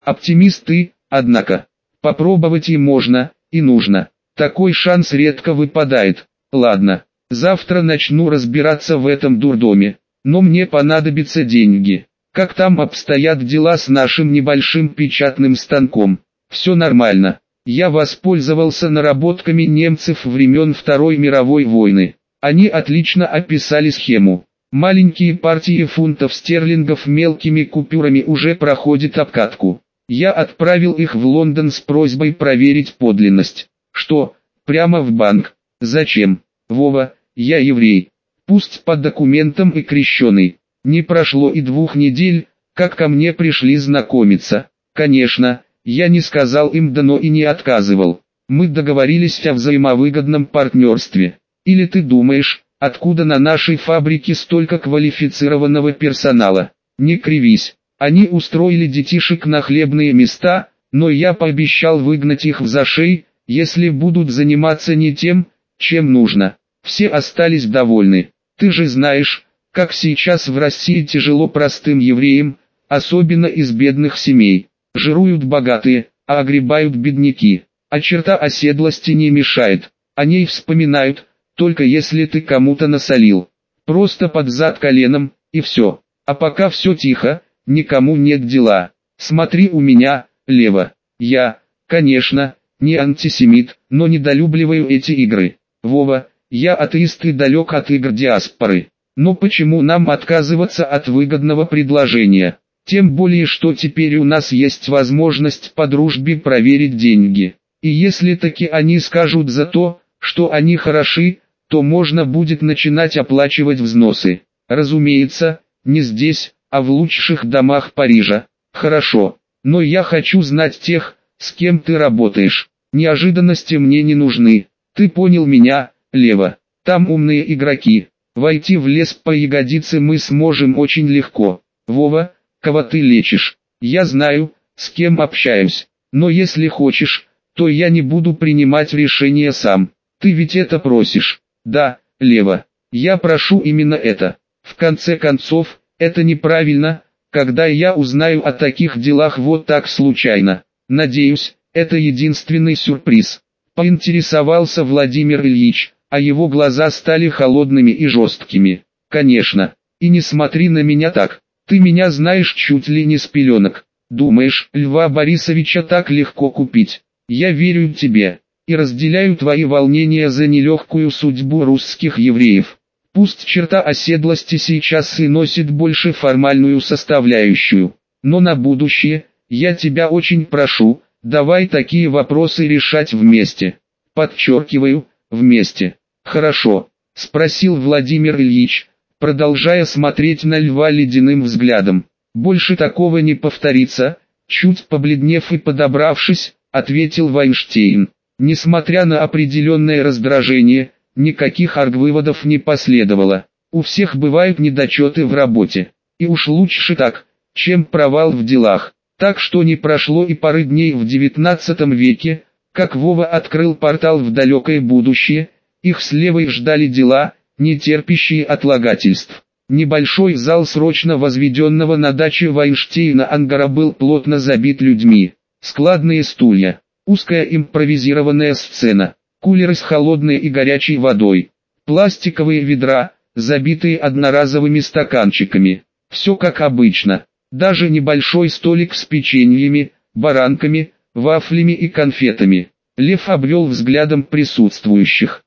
Оптимист ты, однако. Попробовать и можно, и нужно. Такой шанс редко выпадает. Ладно, завтра начну разбираться в этом дурдоме. Но мне понадобятся деньги. Как там обстоят дела с нашим небольшим печатным станком? Все нормально. Я воспользовался наработками немцев времен Второй мировой войны. Они отлично описали схему. Маленькие партии фунтов стерлингов мелкими купюрами уже проходят обкатку. Я отправил их в Лондон с просьбой проверить подлинность. Что, прямо в банк? Зачем? Вова, я еврей. Пусть по документам и крещеный. Не прошло и 2 недель, как ко мне пришли знакомиться. Конечно, я не сказал им да, но и не отказывал. Мы договорились о взаимовыгодном партнерстве. Или ты думаешь, откуда на нашей фабрике столько квалифицированного персонала? Не кривись. Они устроили детишек на хлебные места, но я пообещал выгнать их в зашей, если будут заниматься не тем, чем нужно. Все остались довольны. Ты же знаешь, как сейчас в России тяжело простым евреям, особенно из бедных семей. Жируют богатые, а огребают бедняки. А черта оседлости не мешает. О ней вспоминают, только если ты кому-то насолил. Просто под зад коленом, и все. А пока все тихо, никому нет дела. Смотри у меня, Лева. Я, конечно, не антисемит, но недолюбливаю эти игры. Вова, я атеист и далек от игр диаспоры. Но почему нам отказываться от выгодного предложения? Тем более, что теперь у нас есть возможность по дружбе проверить деньги. И если таки они скажут за то, что они хороши, то можно будет начинать оплачивать взносы. Разумеется, не здесь, а в лучших домах Парижа. Хорошо, но я хочу знать тех, с кем ты работаешь. Неожиданности мне не нужны. Ты понял меня, Лева? Там умные игроки. Войти в лес по ягодице мы сможем очень легко. Вова, кого ты лечишь? Я знаю, с кем общаюсь. Но если хочешь, то я не буду принимать решение сам. Ты ведь это просишь. Да, Лева, я прошу именно это. В конце концов, это неправильно, когда я узнаю о таких делах вот так случайно. Надеюсь, это единственный сюрприз. Поинтересовался Владимир Ильич, а его глаза стали холодными и жесткими. Конечно, и не смотри на меня так. Ты меня знаешь чуть ли не с пеленок. Думаешь, Льва Борисовича так легко купить? Я верю тебе и разделяю твои волнения за нелегкую судьбу русских евреев. Пусть черта оседлости сейчас и носит больше формальную составляющую, но на будущее, я тебя очень прошу, давай такие вопросы решать вместе. Подчеркиваю, вместе. Хорошо, спросил Владимир Ильич, продолжая смотреть на Льва ледяным взглядом. Больше такого не повторится, чуть побледнев и подобравшись, ответил Вайнштейн. Несмотря на определенное раздражение, никаких аргвыводов не последовало. У всех бывают недочеты в работе. И уж лучше так, чем провал в делах. Так что не прошло и пары дней в XIX веке, как Вова открыл портал в далекое будущее, их с Левой ждали дела, не терпящие отлагательств. Небольшой зал срочно возведенного на даче Вайнштейна ангара был плотно забит людьми. Складные стулья, узкая импровизированная сцена, кулеры с холодной и горячей водой, пластиковые ведра, забитые одноразовыми стаканчиками. Все как обычно. Даже небольшой столик с печеньями, баранками, вафлями и конфетами. Лев обвел взглядом присутствующих.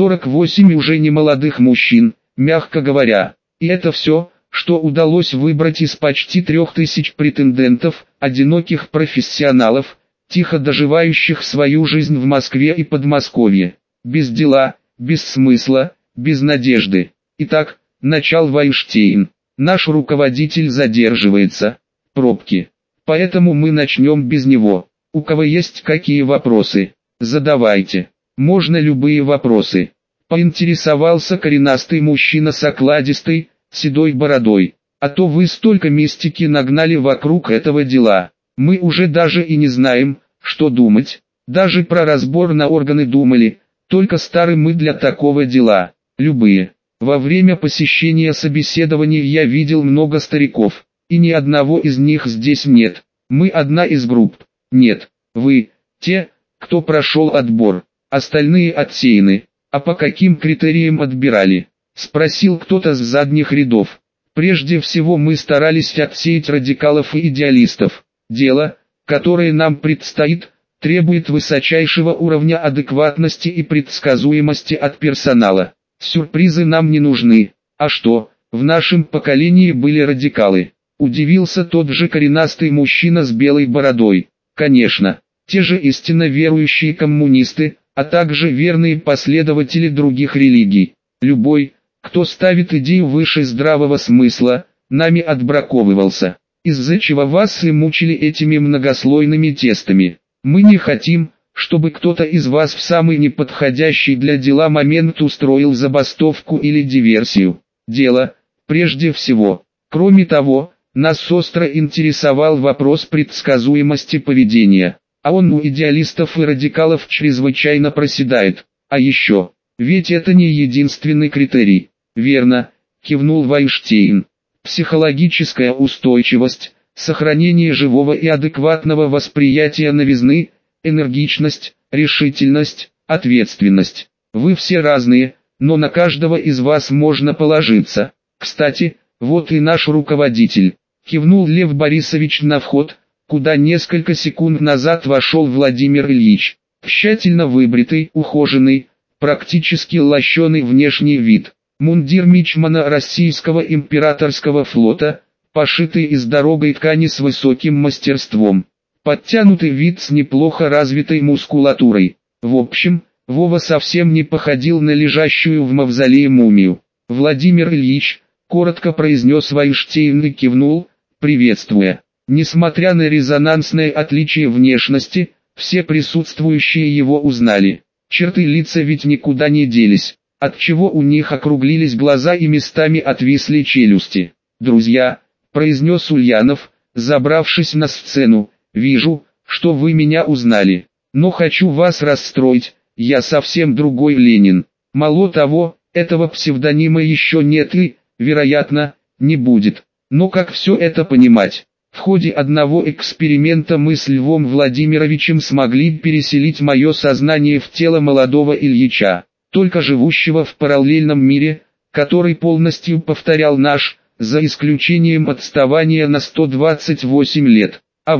48 уже немолодых мужчин, мягко говоря. И это все, что удалось выбрать из почти 3000 претендентов, одиноких профессионалов, тихо доживающих свою жизнь в Москве и Подмосковье. Без дела, без смысла, без надежды. Итак, начал Вайнштейн. Наш руководитель задерживается. Пробки. Поэтому мы начнем без него. У кого есть какие вопросы? Задавайте. Можно любые вопросы. Поинтересовался коренастый мужчина с окладистой, седой бородой. А то вы столько мистики нагнали вокруг этого дела. Мы уже даже и не знаем, что думать. Даже про разбор на органы думали. Только старый мы для такого дела. Любые. Во время посещения собеседования я видел много стариков, и ни одного из них здесь нет. Мы одна из групп. Нет, вы, те, кто прошел отбор, остальные отсеяны. А по каким критериям отбирали? Спросил кто-то с задних рядов. Прежде всего мы старались отсеять радикалов и идеалистов. Дело, которое нам предстоит, требует высочайшего уровня адекватности и предсказуемости от персонала. Сюрпризы нам не нужны. А что, в нашем поколении были радикалы? Удивился тот же коренастый мужчина с белой бородой. Конечно, те же истинно верующие коммунисты, а также верные последователи других религий. Любой, кто ставит идею выше здравого смысла, нами отбраковывался, из-за чего вас и мучили этими многослойными тестами. Мы не хотим, чтобы кто-то из вас в самый неподходящий для дела момент устроил забастовку или диверсию. Дело, прежде всего. Кроме того, нас остро интересовал вопрос предсказуемости поведения, а он у идеалистов и радикалов чрезвычайно проседает. А еще, ведь это не единственный критерий. Верно, кивнул Вайнштейн. Психологическая устойчивость, сохранение живого и адекватного восприятия новизны, энергичность, решительность, ответственность. Вы все разные, но на каждого из вас можно положиться. Кстати, вот и наш руководитель. Кивнул Лев Борисович на вход, куда несколько секунд назад вошел Владимир Ильич. Тщательно выбритый, ухоженный, практически лощеный внешний вид. Мундир мичмана российского императорского флота, пошитый из дорогой ткани с высоким мастерством. Подтянутый вид с неплохо развитой мускулатурой. В общем, Вова совсем не походил на лежащую в мавзолее мумию. Владимир Ильич, коротко произнес Вайнштейн и кивнул, приветствуя. Несмотря на резонансное отличие внешности, все присутствующие его узнали. Черты лица ведь никуда не делись, отчего у них округлились глаза и местами отвисли челюсти. «Друзья», — произнес Ульянов, забравшись на сцену, — «вижу, что вы меня узнали, но хочу вас расстроить, я совсем другой Ленин. Мало того, этого псевдонима еще нет и, вероятно, не будет. Но как все это понимать?» В ходе одного эксперимента мы с Львом Владимировичем смогли переселить мое сознание в тело молодого Ильича, только живущего в параллельном мире, который полностью повторял наш, за исключением отставания на 128 лет.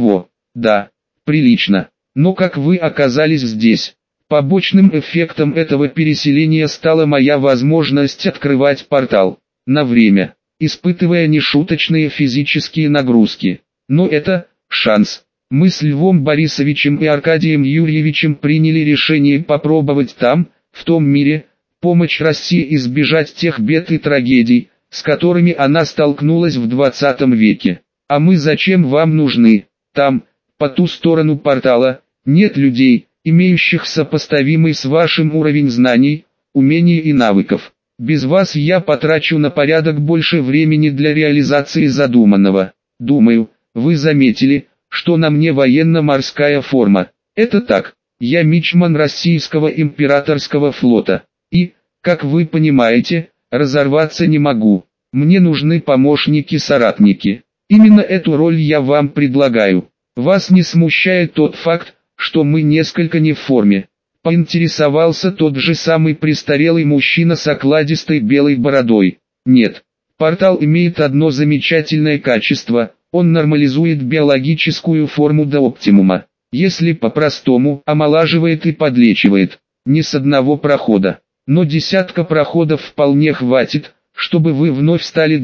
Да, прилично. Но как вы оказались здесь? Побочным эффектом этого переселения стала моя возможность открывать портал. На время, испытывая нешуточные физические нагрузки. Но это шанс. Мы с Львом Борисовичем и Аркадием Юрьевичем приняли решение попробовать там, в том мире, помочь России избежать тех бед и трагедий, с которыми она столкнулась в 20 веке. А мы зачем вам нужны? Там, по ту сторону портала, нет людей, имеющих сопоставимый с вашим уровень знаний, умений и навыков. Без вас я потрачу на порядок больше времени для реализации задуманного. Думаю, вы заметили, что на мне военно-морская форма. Это так, я мичман российского императорского флота. И, как вы понимаете, разорваться не могу. Мне нужны помощники-соратники. Именно эту роль я вам предлагаю. Вас не смущает тот факт, что мы несколько не в форме? Поинтересовался тот же самый престарелый мужчина с окладистой белой бородой. Нет, портал имеет одно замечательное качество. Он нормализует биологическую форму до оптимума. Если по-простому, омолаживает и подлечивает. Не с одного прохода. Но десятка проходов вполне хватит, чтобы вы вновь стали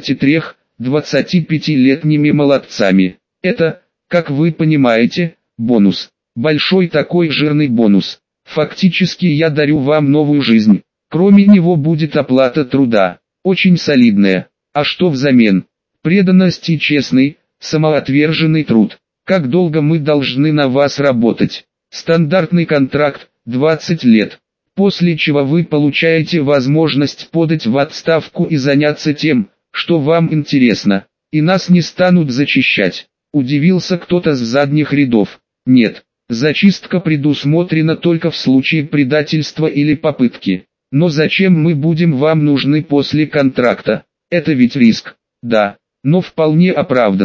23-25-летними молодцами. Это, как вы понимаете, бонус. Большой такой жирный бонус. Фактически я дарю вам новую жизнь. Кроме него будет оплата труда. Очень солидная. А что взамен? Преданность и честный, самоотверженный труд. Как долго мы должны на вас работать? Стандартный контракт, 20 лет. После чего вы получаете возможность подать в отставку и заняться тем, что вам интересно. И нас не станут зачищать. Удивился кто-то с задних рядов. Нет, зачистка предусмотрена только в случае предательства или попытки. Но зачем мы будем вам нужны после контракта? Это ведь риск. Да, но вполне оправданный.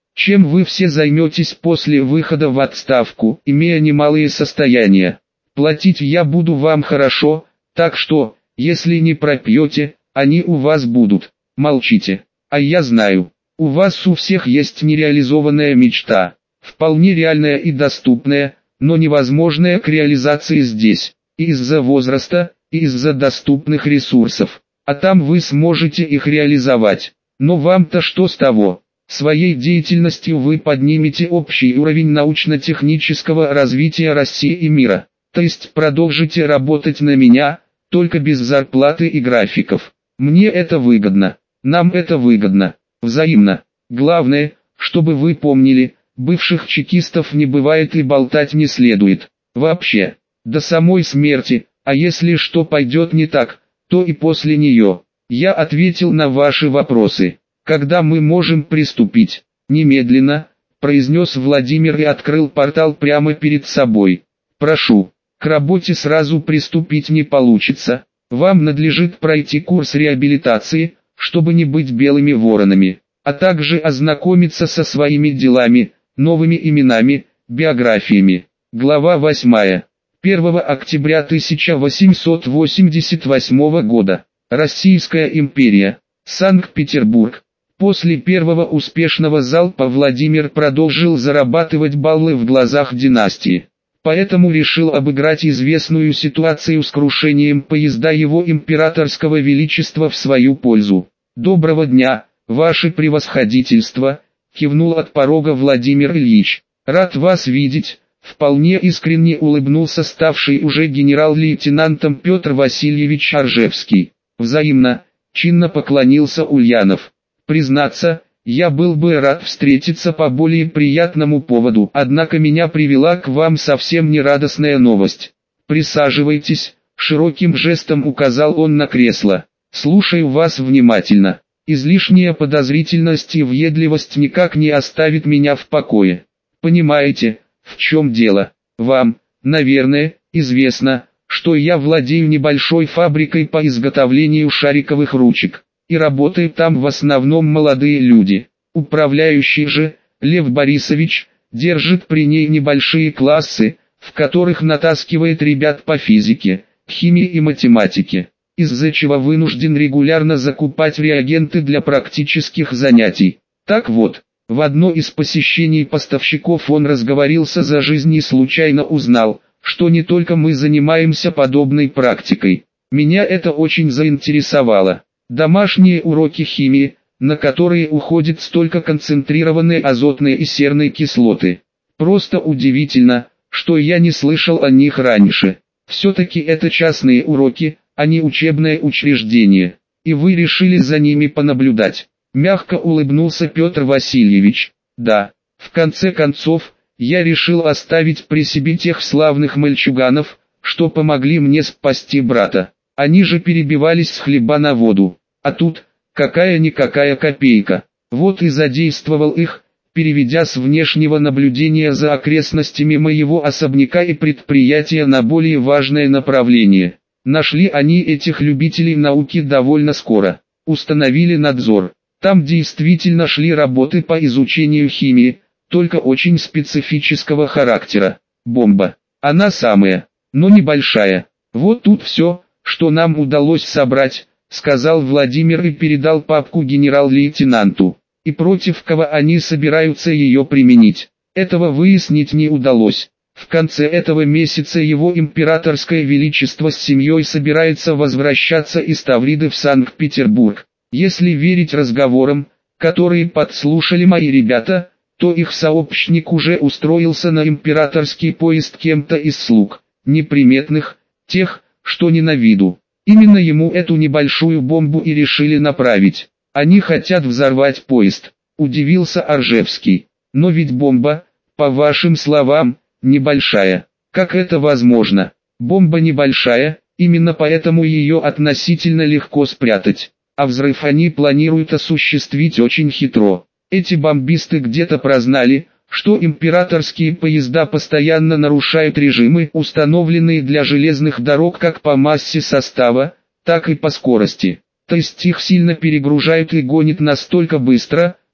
Чем вы все займетесь после выхода в отставку, имея немалые состояния? Платить я буду вам хорошо, так что, если не пропьете, они у вас будут. Молчите. А я знаю, у вас у всех есть нереализованная мечта, вполне реальная и доступная, но невозможная к реализации здесь, и из-за возраста, и из-за доступных ресурсов. А там вы сможете их реализовать. Но вам-то что с того? Своей деятельностью вы поднимете общий уровень научно-технического развития России и мира. То есть продолжите работать на меня, только без зарплаты и графиков. Мне это выгодно. Нам это выгодно. Взаимно. Главное, чтобы вы помнили, бывших чекистов не бывает и болтать не следует. Вообще. До самой смерти, а если что пойдет не так, то и после нее. Я ответил на ваши вопросы. Когда мы можем приступить? Немедленно, произнес Владимир и открыл портал прямо перед собой. Прошу, к работе сразу приступить не получится. Вам надлежит пройти курс реабилитации, чтобы не быть белыми воронами, а также ознакомиться со своими делами, новыми именами, биографиями. Глава 8. 1 октября 1888 года. Российская империя. Санкт-Петербург. После первого успешного залпа Владимир продолжил зарабатывать баллы в глазах династии. Поэтому решил обыграть известную ситуацию с крушением поезда его императорского величества в свою пользу. «Доброго дня, ваше превосходительство», — кивнул от порога Владимир Ильич. «Рад вас видеть», — вполне искренне улыбнулся ставший уже генерал-лейтенантом Петр Васильевич Оржевский. «Взаимно», — чинно поклонился Ульянов. «Признаться, я был бы рад встретиться по более приятному поводу, однако меня привела к вам совсем нерадостная новость. Присаживайтесь», — широким жестом указал он на кресло. «Слушаю вас внимательно. Излишняя подозрительность и въедливость никак не оставит меня в покое. Понимаете, в чем дело? Вам, наверное, известно, что я владею небольшой фабрикой по изготовлению шариковых ручек, и работают там в основном молодые люди. Управляющий же, Лев Борисович, держит при ней небольшие классы, в которых натаскивает ребят по физике, химии и математике, из-за чего вынужден регулярно закупать реагенты для практических занятий. Так вот, в одно из посещений поставщиков он разговорился за жизнь и случайно узнал, что не только мы занимаемся подобной практикой. Меня это очень заинтересовало. Домашние уроки химии, на которые уходит столько концентрированной азотной и серной кислоты. Просто удивительно, что я не слышал о них раньше. Все-таки это частные уроки, а не учебное учреждение. И вы решили за ними понаблюдать. Мягко улыбнулся Петр Васильевич. Да, в конце концов, я решил оставить при себе тех славных мальчуганов, что помогли мне спасти брата. Они же перебивались с хлеба на воду. А тут, какая-никакая копейка. Вот и задействовал их, переведя с внешнего наблюдения за окрестностями моего особняка и предприятия на более важное направление. Нашли они этих любителей науки довольно скоро. Установили надзор. Там действительно шли работы по изучению химии, только очень специфического характера. Бомба. Она самая, но небольшая. Вот тут все, что нам удалось собрать, сказал Владимир и передал папку генерал-лейтенанту. И против кого они собираются ее применить, этого выяснить не удалось. В конце этого месяца его императорское величество с семьей собирается возвращаться из Тавриды в Санкт-Петербург. Если верить разговорам, которые подслушали мои ребята, то их сообщник уже устроился на императорский поезд кем-то из слуг, неприметных, тех, что не на виду. Именно ему эту небольшую бомбу и решили направить. Они хотят взорвать поезд, удивился Оржевский. Но ведь бомба, по вашим словам, небольшая. Как это возможно? Бомба небольшая, именно поэтому ее относительно легко спрятать. А взрыв они планируют осуществить очень хитро. Эти бомбисты где-то прознали, что императорские поезда постоянно нарушают режимы, установленные для железных дорог как по массе состава, так и по скорости. То есть их сильно перегружают и гонят настолько быстро,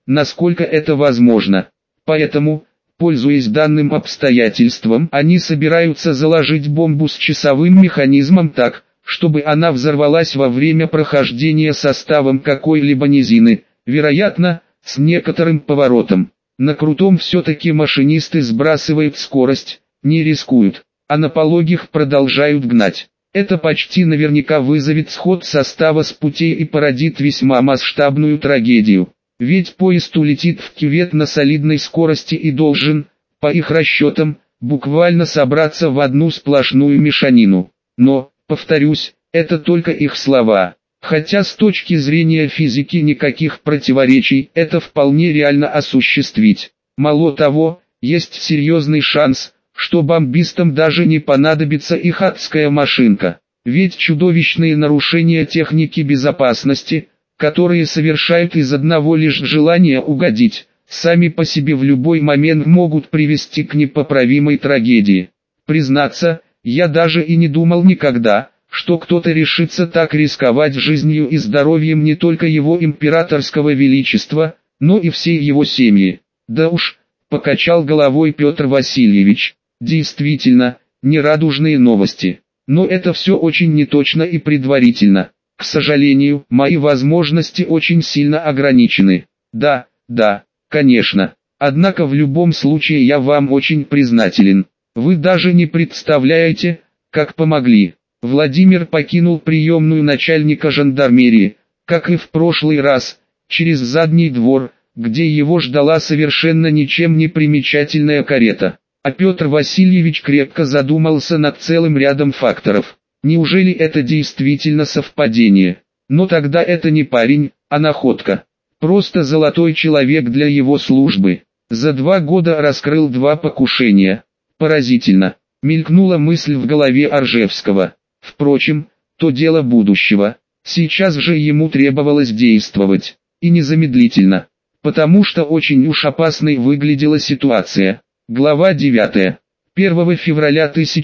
насколько это возможно. Поэтому, пользуясь данным обстоятельством, они собираются заложить бомбу с часовым механизмом так, чтобы она взорвалась во время прохождения составом какой-либо низины, вероятно, с некоторым поворотом. На крутом все-таки машинисты сбрасывают скорость, не рискуют, а на пологих продолжают гнать. Это почти наверняка вызовет сход состава с путей и породит весьма масштабную трагедию. Ведь поезд улетит в кювет на солидной скорости и должен, по их расчетам, буквально собраться в одну сплошную мешанину. Но, повторюсь, это только их слова. Хотя с точки зрения физики никаких противоречий это вполне реально осуществить. Мало того, есть серьезный шанс, что бомбистам даже не понадобится их адская машинка. Ведь чудовищные нарушения техники безопасности, которые совершают из одного лишь желания угодить, сами по себе в любой момент могут привести к непоправимой трагедии. Признаться, я даже и не думал никогда, что кто-то решится так рисковать жизнью и здоровьем не только его императорского величества, но и всей его семьи. Да уж, покачал головой Петр Васильевич, действительно, нерадужные новости. Но это все очень неточно и предварительно. К сожалению, мои возможности очень сильно ограничены. Да, конечно. Однако в любом случае я вам очень признателен. Вы даже не представляете, как помогли. Владимир покинул приемную начальника жандармерии, как и в прошлый раз, через задний двор, где его ждала совершенно ничем не примечательная карета. А Петр Васильевич крепко задумался над целым рядом факторов. Неужели это действительно совпадение? Но тогда это не парень, а находка. Просто золотой человек для его службы. За 2 года раскрыл 2 покушения. Поразительно. Мелькнула мысль в голове Оржевского. Впрочем, то дело будущего. Сейчас же ему требовалось действовать. И незамедлительно. Потому что очень уж опасной выглядела ситуация. Глава 9. 1 февраля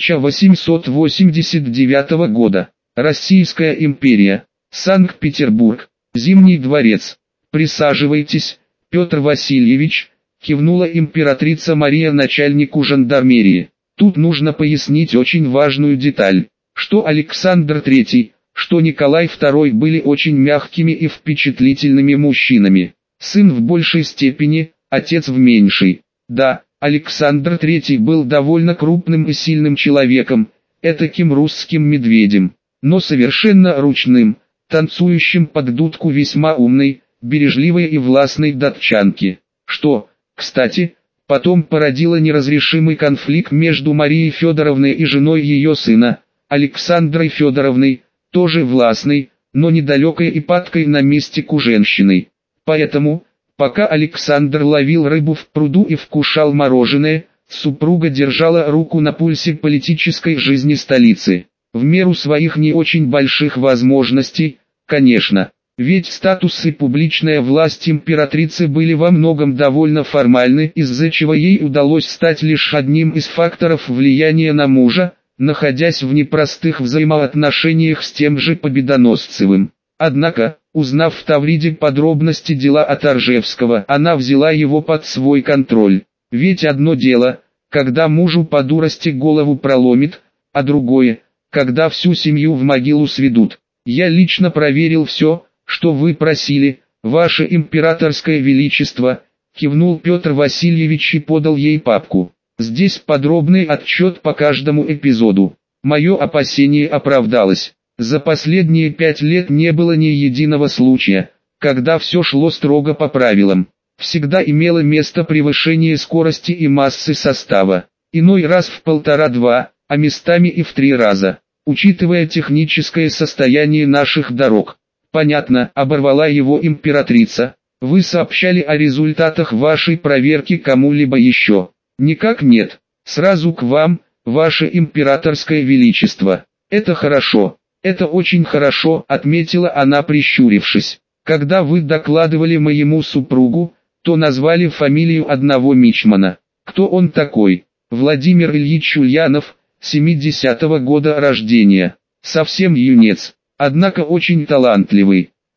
1889 года. Российская империя. Санкт-Петербург. Зимний дворец. «Присаживайтесь, Петр Васильевич», кивнула императрица Мария начальнику жандармерии. Тут нужно пояснить очень важную деталь, что Александр III, что Николай II были очень мягкими и впечатлительными мужчинами. Сын в большей степени, отец в меньшей. Да, Александр III был довольно крупным и сильным человеком, этаким русским медведем, но совершенно ручным, танцующим под дудку весьма умной, бережливой и властной датчанки, что, кстати, потом породило неразрешимый конфликт между Марией Федоровной и женой ее сына, Александрой Федоровной, тоже властной, но недалекой и падкой на мистику женщиной. Поэтому, пока Александр ловил рыбу в пруду и вкушал мороженое, супруга держала руку на пульсе политической жизни столицы, в меру своих не очень больших возможностей, конечно. Ведь статус и публичная власть императрицы были во многом довольно формальны, из-за чего ей удалось стать лишь одним из факторов влияния на мужа, находясь в непростых взаимоотношениях с тем же Победоносцевым. Однако, узнав в Тавриде подробности дела от Оржевского, она взяла его под свой контроль. Ведь одно дело, когда мужу по дурости голову проломит, а другое, когда всю семью в могилу сведут. Я лично проверил все, что вы просили, ваше императорское величество, кивнул Петр Васильевич и подал ей папку. Здесь подробный отчет по каждому эпизоду. Мое опасение оправдалось. За последние 5 лет не было ни единого случая, когда все шло строго по правилам. Всегда имело место превышение скорости и массы состава. Иной раз в 1,5-2, а местами и в 3 раза. Учитывая техническое состояние наших дорог. Понятно, оборвала его императрица. Вы сообщали о результатах вашей проверки кому-либо еще? Никак нет. Сразу к вам, ваше императорское величество. Это хорошо. Это очень хорошо, отметила она, прищурившись. Когда вы докладывали моему супругу, то назвали фамилию одного мичмана. Кто он такой? Владимир Ильич Ульянов, 70-го года рождения. Совсем юнец. Однако очень талантливый.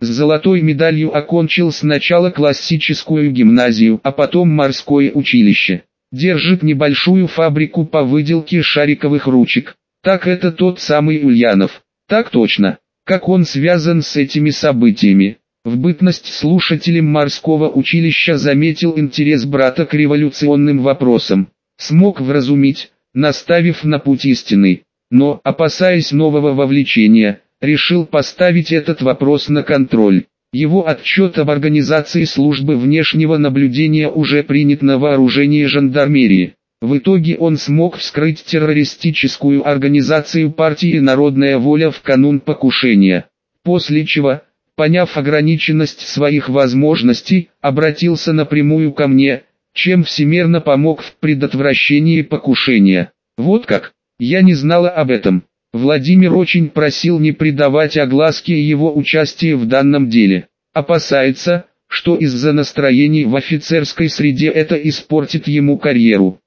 С золотой медалью окончил сначала классическую гимназию, а потом морское училище. Держит небольшую фабрику по выделке шариковых ручек. Так это тот самый Ульянов. Так точно. Как он связан с этими событиями? В бытность слушателем морского училища заметил интерес брата к революционным вопросам. Смог вразумить, наставив на путь истинный. Но, опасаясь нового вовлечения, решил поставить этот вопрос на контроль. Его отчет об организации службы внешнего наблюдения уже принят на вооружение жандармерии. В итоге он смог вскрыть террористическую организацию партии «Народная воля» в канун покушения. После чего, поняв ограниченность своих возможностей, обратился напрямую ко мне, чем всемерно помог в предотвращении покушения. Вот как? Я не знала об этом. Владимир очень просил не придавать огласке его участие в данном деле. Опасается, что из-за настроений в офицерской среде это испортит ему карьеру.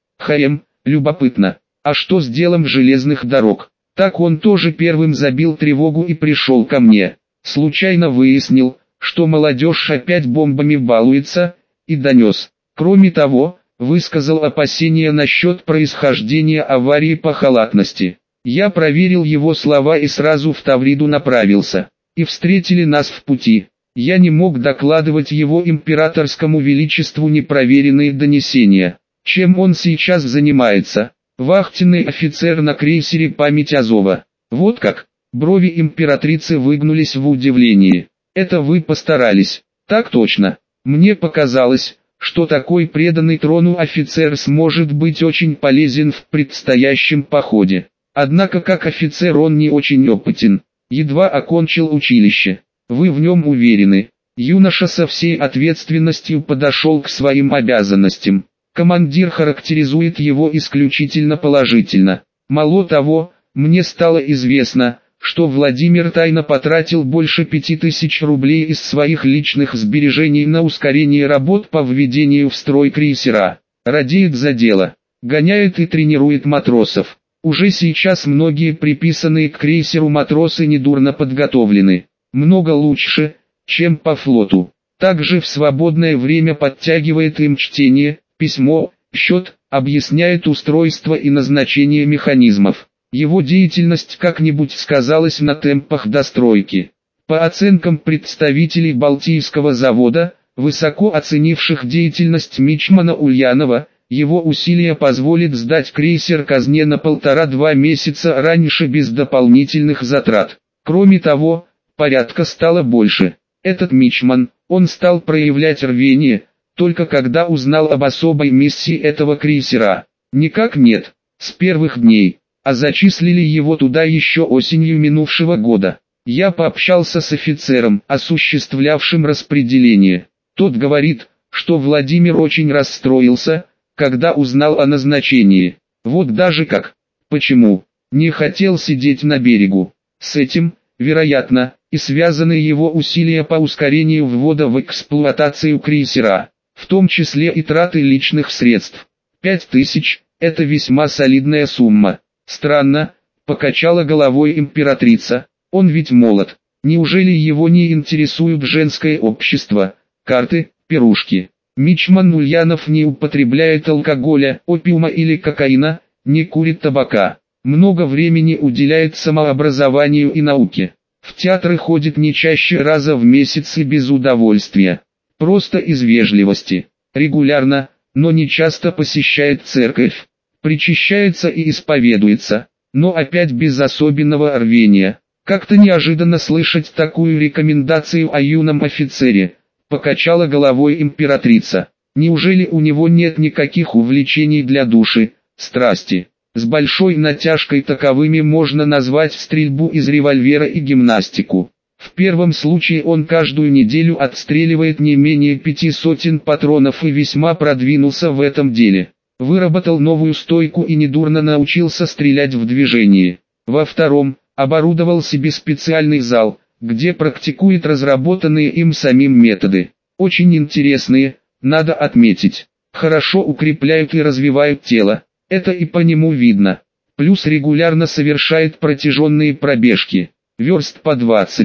Любопытно. А что с делом железных дорог? Так он тоже первым забил тревогу и пришел ко мне. Случайно выяснил, что молодежь опять бомбами балуется, и донес. Кроме того, высказал опасения насчет происхождения аварии по халатности. Я проверил его слова и сразу в Тавриду направился. И встретили нас в пути. Я не мог докладывать его императорскому величеству непроверенные донесения. Чем он сейчас занимается? Вахтенный офицер на крейсере «Память Азова». Вот как? Брови императрицы выгнулись в удивлении. Это вы постарались. Так точно. Мне показалось, что такой преданный трону офицер сможет быть очень полезен в предстоящем походе. Однако как офицер он не очень опытен. Едва окончил училище. Вы в нем уверены? Юноша со всей ответственностью подошел к своим обязанностям. Командир характеризует его исключительно положительно. Мало того, мне стало известно, что Владимир тайно потратил больше 5000 рублей из своих личных сбережений на ускорение работ по введению в строй крейсера. Радеет за дело, гоняет и тренирует матросов. Уже сейчас многие приписанные к крейсеру матросы недурно подготовлены. Много лучше, чем по флоту. Также в свободное время подтягивает им чтение, письмо, счет, объясняет устройство и назначение механизмов. Его деятельность как-нибудь сказалась на темпах достройки. По оценкам представителей Балтийского завода, высоко оценивших деятельность мичмана Ульянова, его усилия позволят сдать крейсер казне на 1,5-2 месяца раньше без дополнительных затрат. Кроме того, порядка стало больше. Этот мичман, он стал проявлять рвение, только когда узнал об особой миссии этого крейсера. Никак нет, с первых дней, а зачислили его туда еще осенью минувшего года. Я пообщался с офицером, осуществлявшим распределение. Тот говорит, что Владимир очень расстроился, когда узнал о назначении. Вот даже как. Почему? Не хотел сидеть на берегу. С этим, вероятно, и связаны его усилия по ускорению ввода в эксплуатацию крейсера, в том числе и траты личных средств. 5000 – это весьма солидная сумма. Странно, покачала головой императрица, он ведь молод. Неужели его не интересует женское общество, карты, пирушки? Мичман Ульянов не употребляет алкоголя, опиума или кокаина, не курит табака. Много времени уделяет самообразованию и науке. В театры ходит не чаще раза в месяц и без удовольствия. Просто из вежливости. Регулярно, но не часто посещает церковь. Причащается и исповедуется, но опять без особенного рвения. Как-то неожиданно слышать такую рекомендацию о юном офицере. Покачала головой императрица. Неужели у него нет никаких увлечений для души, страсти? С большой натяжкой таковыми можно назвать стрельбу из револьвера и гимнастику. В первом случае он каждую неделю отстреливает не менее 500 патронов и весьма продвинулся в этом деле. Выработал новую стойку и недурно научился стрелять в движении. Во втором, оборудовал себе специальный зал, где практикует разработанные им самим методы. Очень интересные, надо отметить. Хорошо укрепляют и развивают тело, это и по нему видно. Плюс регулярно совершает протяженные пробежки, верст по 20.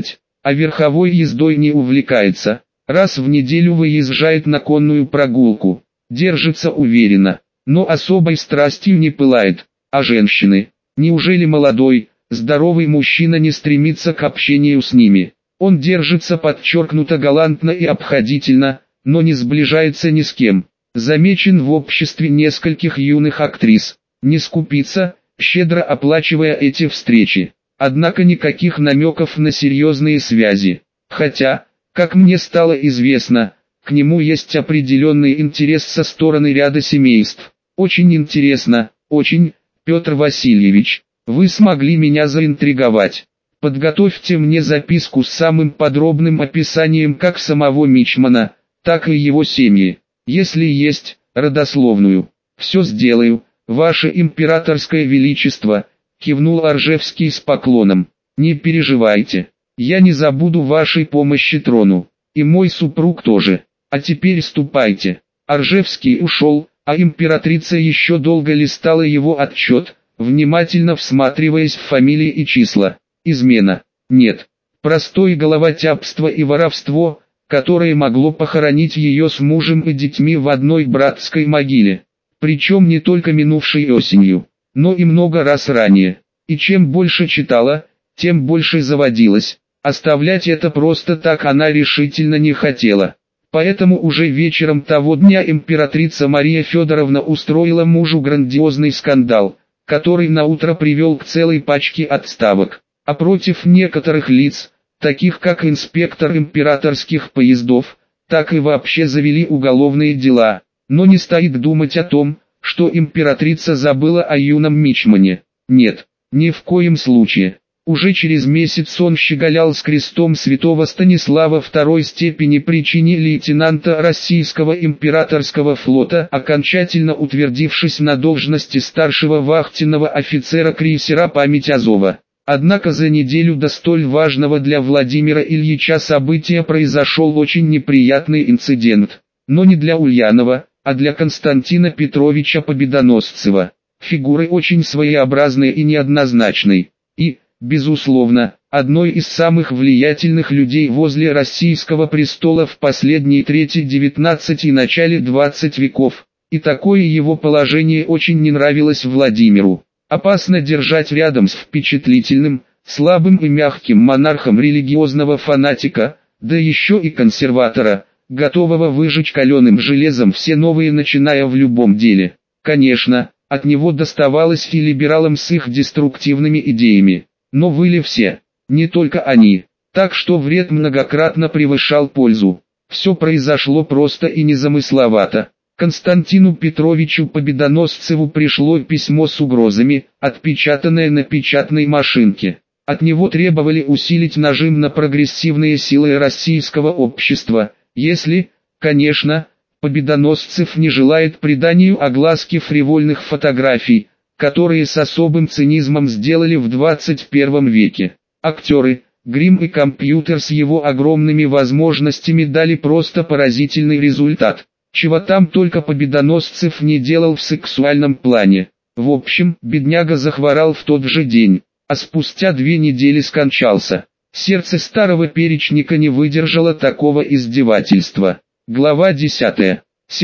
а верховой ездой не увлекается. Раз в неделю выезжает на конную прогулку, держится уверенно, но особой страстью не пылает. А женщины? Неужели молодой, здоровый мужчина не стремится к общению с ними? Он держится подчеркнуто галантно и обходительно, но не сближается ни с кем. Замечен в обществе нескольких юных актрис. Не скупится, щедро оплачивая эти встречи. Однако никаких намеков на серьезные связи. Хотя, как мне стало известно, к нему есть определенный интерес со стороны ряда семейств. Очень интересно, очень, Петр Васильевич, вы смогли меня заинтриговать. Подготовьте мне записку с самым подробным описанием как самого мичмана, так и его семьи. Если есть, родословную. Все сделаю, ваше императорское величество, кивнул Оржевский с поклоном. Не переживайте, я не забуду вашей помощи трону. И мой супруг тоже. А теперь ступайте. Оржевский ушел, а императрица еще долго листала его отчет, внимательно всматриваясь в фамилии и числа. Измена. Нет. Простое головотяпство и воровство, которое могло похоронить ее с мужем и детьми в одной братской могиле. Причем не только минувшей осенью, но и много раз ранее. И чем больше читала, тем больше заводилась. Оставлять это просто так она решительно не хотела. Поэтому уже вечером того дня императрица Мария Федоровна устроила мужу грандиозный скандал, который наутро привел к целой пачке отставок. А против некоторых лиц, таких как инспектор императорских поездов, так и вообще завели уголовные дела. Но не стоит думать о том, что императрица забыла о юном мичмане. Нет, ни в коем случае. Уже через месяц он щеголял с крестом святого Станислава второй степени при чине лейтенанта российского императорского флота, окончательно утвердившись на должности старшего вахтенного офицера крейсера «Память Азова». Однако за неделю до столь важного для Владимира Ильича события произошел очень неприятный инцидент. Но не для Ульянова, а для Константина Петровича Победоносцева. Фигуры очень своеобразной и неоднозначной. И, безусловно, одной из самых влиятельных людей возле российского престола в последние трети XIX и начале XX веков. И такое его положение очень не нравилось Владимиру. Опасно держать рядом с впечатлительным, слабым и мягким монархом религиозного фанатика, да еще и консерватора, готового выжечь каленым железом все новые начиная в любом деле. Конечно, от него доставалось и либералам с их деструктивными идеями. Но выли все, не только они, так что вред многократно превышал пользу. Все произошло просто и незамысловато. Константину Петровичу Победоносцеву пришло письмо с угрозами, отпечатанное на печатной машинке. От него требовали усилить нажим на прогрессивные силы российского общества, если, конечно, Победоносцев не желает приданию огласки фривольных фотографий, которые с особым цинизмом сделали в 21 веке. Актеры, грим и компьютер с его огромными возможностями дали просто поразительный результат. Чего там только Победоносцев не делал в сексуальном плане. В общем, бедняга захворал в тот же день, а спустя 2 недели скончался. Сердце старого перечника не выдержало такого издевательства. Глава 10.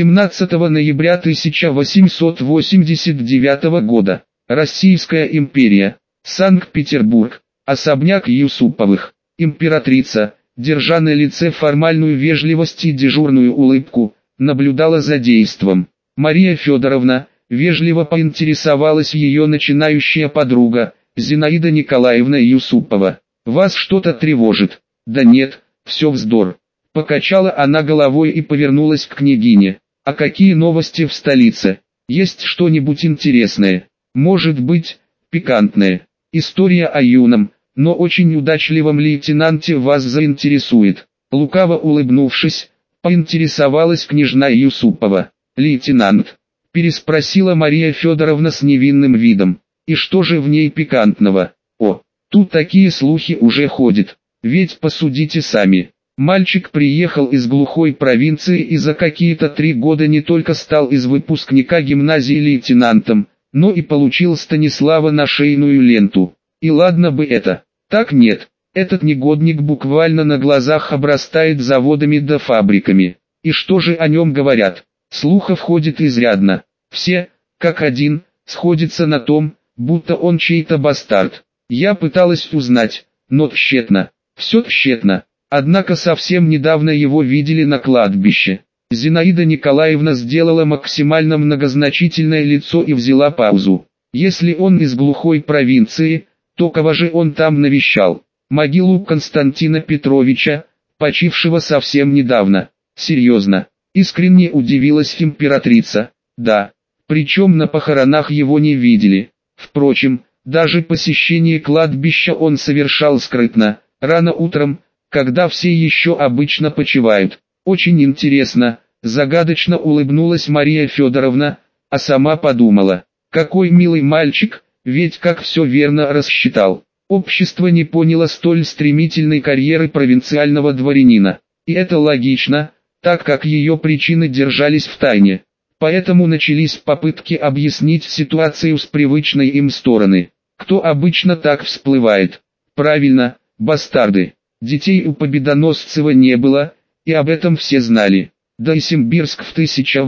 17 ноября 1889 года. Российская империя. Санкт-Петербург. Особняк Юсуповых. Императрица, держа на лице формальную вежливость и дежурную улыбку, наблюдала за действом. Мария Федоровна вежливо поинтересовалась ее начинающая подруга, Зинаида Николаевна Юсупова. «Вас что-то тревожит?» «Да нет, все вздор». Покачала она головой и повернулась к княгине. «А какие новости в столице? Есть что-нибудь интересное? Может быть, пикантное? История о юном, но очень удачливом лейтенанте вас заинтересует». Лукаво улыбнувшись, поинтересовалась княжна Юсупова. «Лейтенант?» – переспросила Мария Федоровна с невинным видом. «И что же в ней пикантного? О, тут такие слухи уже ходят. Ведь посудите сами. Мальчик приехал из глухой провинции и за какие-то 3 года не только стал из выпускника гимназии лейтенантом, но и получил Станислава на шейную ленту. И ладно бы это. Так нет, Этот негодник буквально на глазах обрастает заводами да фабриками. И что же о нем говорят? Слухов ходит изрядно. Все, как один, сходятся на том, будто он чей-то бастард. Я пыталась узнать, но тщетно. Все тщетно. Однако совсем недавно его видели на кладбище. Зинаида Николаевна сделала максимально многозначительное лицо и взяла паузу. Если он из глухой провинции, то кого же он там навещал? Могилу Константина Петровича, почившего совсем недавно. Серьезно. Искренне удивилась императрица. Да. Причем на похоронах его не видели. Впрочем, даже посещение кладбища он совершал скрытно, рано утром, когда все еще обычно почивают. Очень интересно, загадочно улыбнулась Мария Федоровна, а сама подумала, какой милый мальчик, ведь как все верно рассчитал. Общество не поняло столь стремительной карьеры провинциального дворянина. И это логично, так как ее причины держались в тайне. Поэтому начались попытки объяснить ситуацию с привычной им стороны. Кто обычно так всплывает? Правильно, бастарды. Детей у Победоносцева не было, и об этом все знали. Да и Симбирск в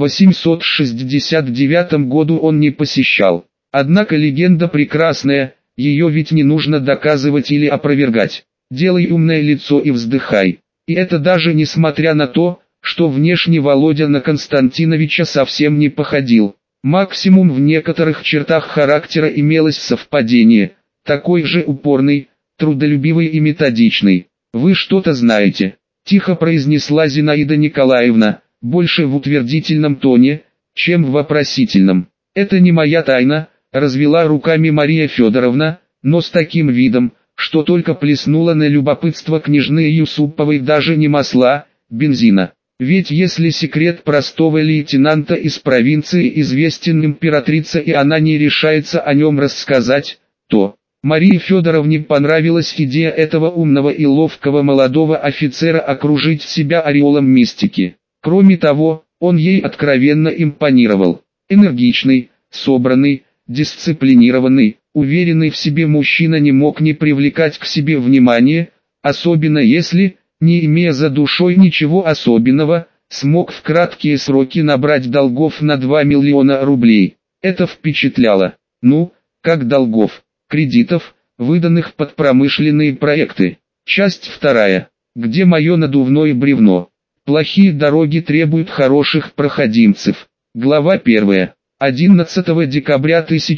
1869 году он не посещал. Однако легенда прекрасная, ее ведь не нужно доказывать или опровергать. Делай умное лицо и вздыхай. И это даже несмотря на то, что внешне Володя на Константиновича совсем не походил. Максимум в некоторых чертах характера имелось совпадение, такой же упорный, трудолюбивый и методичный. «Вы что-то знаете?» – тихо произнесла Зинаида Николаевна, больше в утвердительном тоне, чем в вопросительном. «Это не моя тайна», – развела руками Мария Федоровна, но с таким видом, что только плеснула на любопытство княжны Юсуповой даже не масла, бензина. Ведь если секрет простого лейтенанта из провинции известен императрице и она не решается о нем рассказать, то Марии Федоровне понравилась идея этого умного и ловкого молодого офицера окружить себя ореолом мистики. Кроме того, он ей откровенно импонировал. Энергичный, собранный, дисциплинированный, уверенный в себе мужчина не мог не привлекать к себе внимания, особенно если, не имея за душой ничего особенного, смог в краткие сроки набрать долгов на 2 миллиона рублей. Это впечатляло. Ну, как долгов? Кредитов, выданных под промышленные проекты. Часть 2. Где мое надувное бревно? Плохие дороги требуют хороших проходимцев. Глава 1. 11 декабря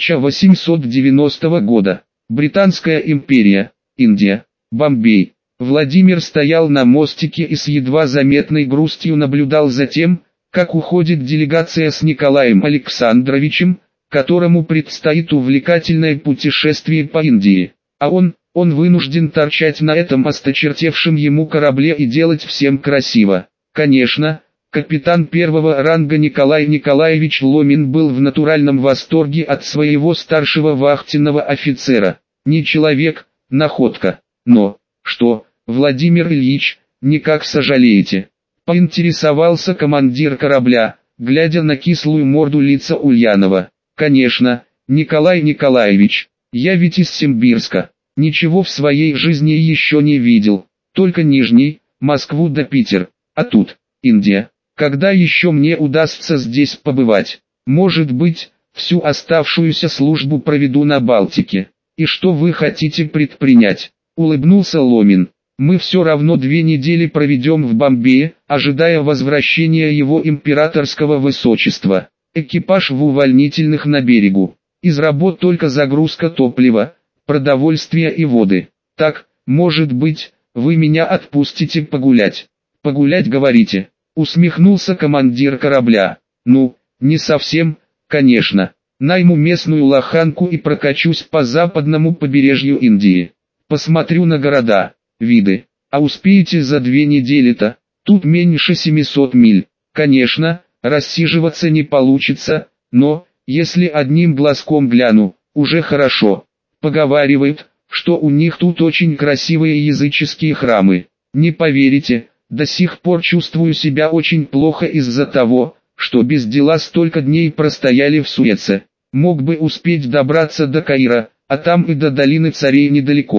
1890 года. Британская империя. Индия. Бомбей. Владимир стоял на мостике и с едва заметной грустью наблюдал за тем, как уходит делегация с Николаем Александровичем, которому предстоит увлекательное путешествие по Индии. А он вынужден торчать на этом осточертевшем ему корабле и делать всем красиво. Конечно, капитан первого ранга Николай Николаевич Ломин был в натуральном восторге от своего старшего вахтенного офицера. Не человек, находка. Но, что, Владимир Ильич, никак сожалеете? Поинтересовался командир корабля, глядя на кислую морду лица Ульянова. Конечно, Николай Николаевич, я ведь из Симбирска, ничего в своей жизни еще не видел, только Нижний, Москву да Питер, а тут, Индия. Когда еще мне удастся здесь побывать? Может быть, всю оставшуюся службу проведу на Балтике. И что вы хотите предпринять? Улыбнулся Ломин. Мы все равно 2 недели проведем в Бомбее, ожидая возвращения его императорского высочества. Экипаж в увольнительных на берегу. Из работ только загрузка топлива, продовольствия и воды. Так, может быть, вы меня отпустите погулять. Погулять, говорите? Усмехнулся командир корабля. Ну, не совсем, конечно. Найму местную лоханку и прокачусь по западному побережью Индии. Посмотрю на города, виды. А успеете за 2 недели-то? Тут меньше 700 миль. Конечно, рассиживаться не получится, но, если одним глазком гляну, уже хорошо. Поговаривают, что у них тут очень красивые языческие храмы. Не поверите, до сих пор чувствую себя очень плохо из-за того, что без дела столько дней простояли в Суэце. Мог бы успеть добраться до Каира, а там и до долины царей недалеко.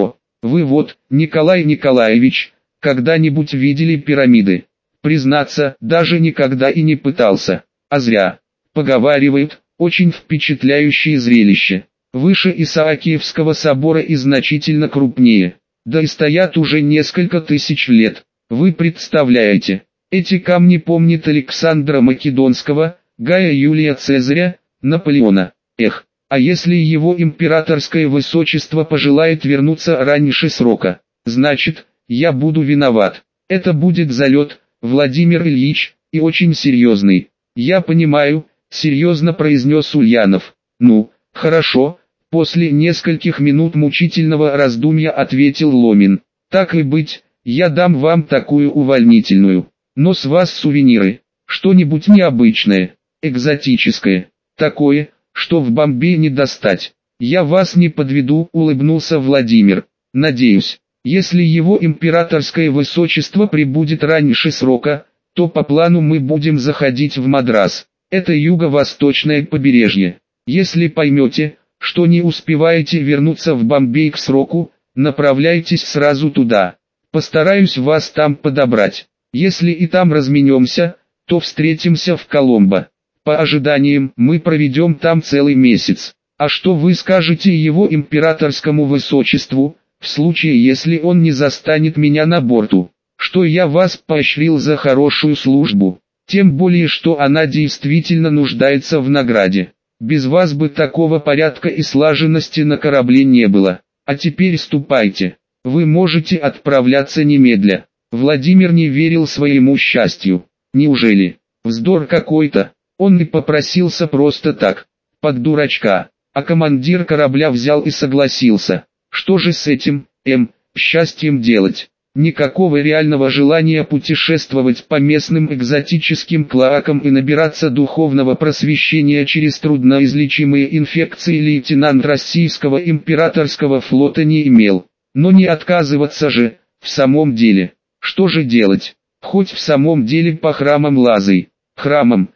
Вы вот, Николай Николаевич, когда-нибудь видели пирамиды? Признаться, даже никогда и не пытался. А зря. Поговаривают, очень впечатляющее зрелище. Выше Исаакиевского собора и значительно крупнее. Да и стоят уже несколько тысяч лет. Вы представляете, эти камни помнят Александра Македонского, Гая Юлия Цезаря, Наполеона. Эх, а если его императорское высочество пожелает вернуться раньше срока, значит, я буду виноват. Это будет залет, Владимир Ильич, и очень серьезный. Я понимаю, серьезно произнес Ульянов. Ну, хорошо, после нескольких минут мучительного раздумья ответил Ломин. Так и быть, я дам вам такую увольнительную. Но с вас сувениры, что-нибудь необычное, экзотическое, такое, что в Бомбее не достать. Я вас не подведу, улыбнулся Владимир. Надеюсь, если его императорское высочество прибудет раньше срока, то по плану мы будем заходить в Мадрас. Это юго-восточное побережье. Если поймете, что не успеваете вернуться в Бомбей к сроку, направляйтесь сразу туда. Постараюсь вас там подобрать. Если и там разменемся, то встретимся в Коломбо. По ожиданиям, мы проведем там целый месяц. А что вы скажете его императорскому высочеству, в случае если он не застанет меня на борту? Что я вас поощрил за хорошую службу, тем более что она действительно нуждается в награде. Без вас бы такого порядка и слаженности на корабле не было. А теперь ступайте. Вы можете отправляться немедля. Владимир не верил своему счастью. Неужели? Вздор какой-то. Он не попросился просто так, под дурачка. А командир корабля взял и согласился. Что же с этим, счастьем делать? Никакого реального желания путешествовать по местным экзотическим клоакам и набираться духовного просвещения через трудноизлечимые инфекции лейтенант российского императорского флота не имел. Но не отказываться же, в самом деле. Что же делать? Хоть в самом деле по храмам лазай. Храмам,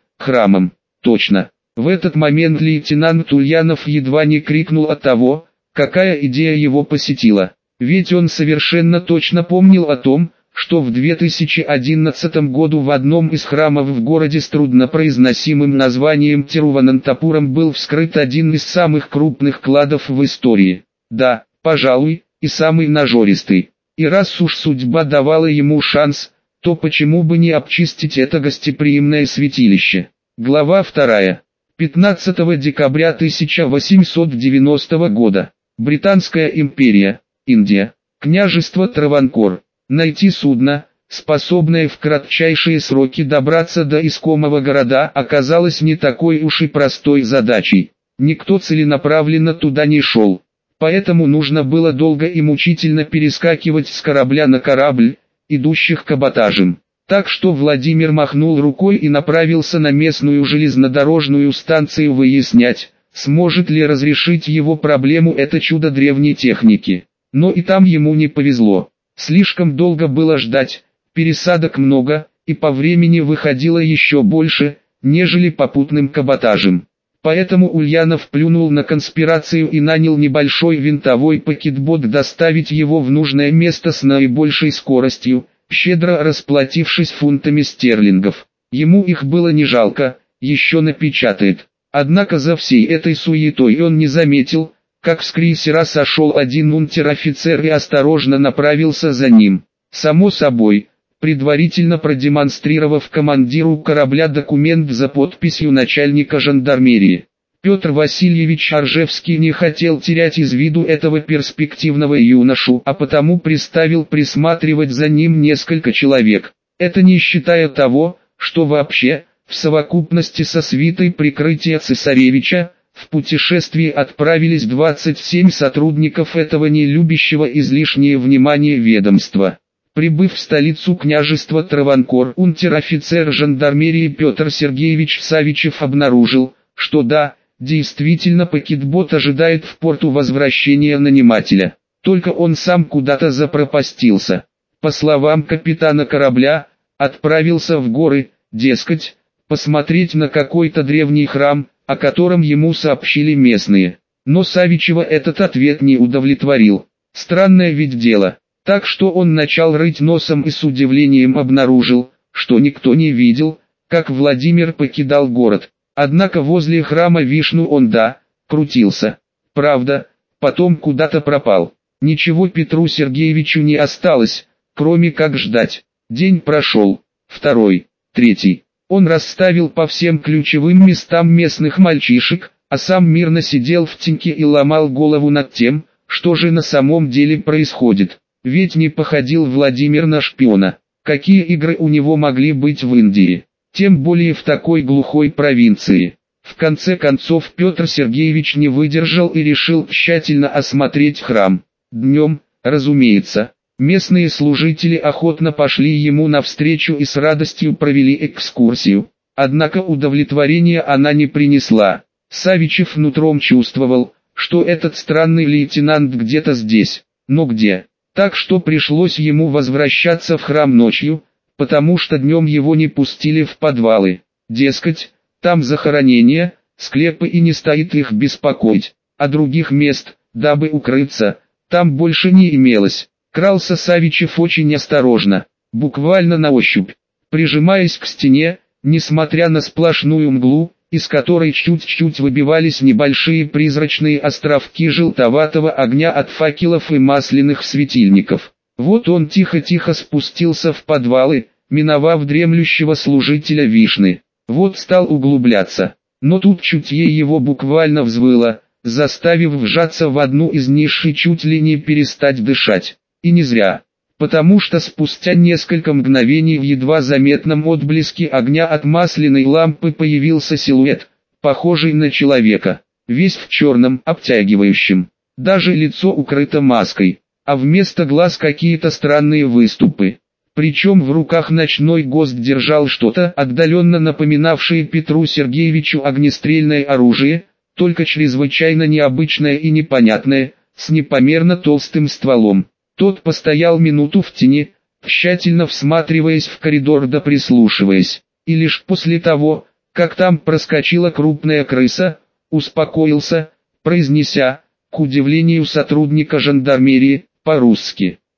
точно. В этот момент лейтенант Ульянов едва не крикнул от того, какая идея его посетила. Ведь он совершенно точно помнил о том, что в 2011 году в одном из храмов в городе с труднопроизносимым названием Тируванантапурам был вскрыт один из самых крупных кладов в истории. Да, пожалуй, и самый нажористый. И раз уж судьба давала ему шанс, то почему бы не обчистить это гостеприимное святилище? Глава 2. 15 декабря 1890 года. Британская империя. Индия. Княжество Траванкор. Найти судно, способное в кратчайшие сроки добраться до искомого города, оказалось не такой уж и простой задачей. Никто целенаправленно туда не шел. Поэтому нужно было долго и мучительно перескакивать с корабля на корабль, идущих каботажем. Так что Владимир махнул рукой и направился на местную железнодорожную станцию выяснять, сможет ли разрешить его проблему это чудо древней техники. Но и там ему не повезло. Слишком долго было ждать, пересадок много, и по времени выходило еще больше, нежели попутным каботажем. Поэтому Ульянов плюнул на конспирацию и нанял небольшой винтовой пакетбот доставить его в нужное место с наибольшей скоростью, щедро расплатившись фунтами стерлингов. Ему их было не жалко, еще напечатает. Однако за всей этой суетой он не заметил, как с крейсера сошел один унтер-офицер и осторожно направился за ним. Само собой, предварительно продемонстрировав командиру корабля документ за подписью начальника жандармерии. Петр Васильевич Оржевский не хотел терять из виду этого перспективного юношу, а потому приставил присматривать за ним несколько человек. Это не считая того, что вообще, в совокупности со свитой прикрытия цесаревича, в путешествие отправились 27 сотрудников этого не любящего излишнее внимание ведомства. Прибыв в столицу княжества Траванкор, унтер-офицер жандармерии Петр Сергеевич Савичев обнаружил, что да, действительно пакетбот ожидает в порту возвращения нанимателя. Только он сам куда-то запропастился. По словам капитана корабля, отправился в горы, дескать, посмотреть на какой-то древний храм, о котором ему сообщили местные. Но Савичева этот ответ не удовлетворил. Странное ведь дело. Так что он начал рыть носом и с удивлением обнаружил, что никто не видел, как Владимир покидал город. Однако возле храма Вишну он крутился. Правда, потом куда-то пропал. Ничего Петру Сергеевичу не осталось, кроме как ждать. День прошел, второй, третий. Он расставил по всем ключевым местам местных мальчишек, а сам мирно сидел в теньке и ломал голову над тем, что же на самом деле происходит. Ведь не походил Владимир на шпиона. Какие игры у него могли быть в Индии? Тем более в такой глухой провинции. В конце концов Петр Сергеевич не выдержал и решил тщательно осмотреть храм. Днем, разумеется, местные служители охотно пошли ему навстречу и с радостью провели экскурсию. Однако удовлетворения она не принесла. Савичев нутром чувствовал, что этот странный лейтенант где-то здесь, но где? Так что пришлось ему возвращаться в храм ночью, потому что днем его не пустили в подвалы. Дескать, там захоронения, склепы и не стоит их беспокоить, а других мест, дабы укрыться, там больше не имелось. Крался Савичев очень осторожно, буквально на ощупь, прижимаясь к стене, несмотря на сплошную мглу, из которой чуть-чуть выбивались небольшие призрачные островки желтоватого огня от факелов и масляных светильников. Вот он тихо-тихо спустился в подвалы, миновав дремлющего служителя Вишны. Вот стал углубляться, но тут чутье его буквально взвыло, заставив вжаться в одну из ниш и чуть ли не перестать дышать. И не зря, потому что спустя несколько мгновений в едва заметном отблеске огня от масляной лампы появился силуэт, похожий на человека, весь в черном, обтягивающем. Даже лицо укрыто маской, а вместо глаз какие-то странные выступы. Причем в руках ночной гость держал что-то отдаленно напоминавшее Петру Сергеевичу огнестрельное оружие, только чрезвычайно необычное и непонятное, с непомерно толстым стволом. Тот постоял минуту в тени, тщательно всматриваясь в коридор да прислушиваясь, и лишь после того, как там проскочила крупная крыса, успокоился, произнеся, к удивлению сотрудника жандармерии, по-русски: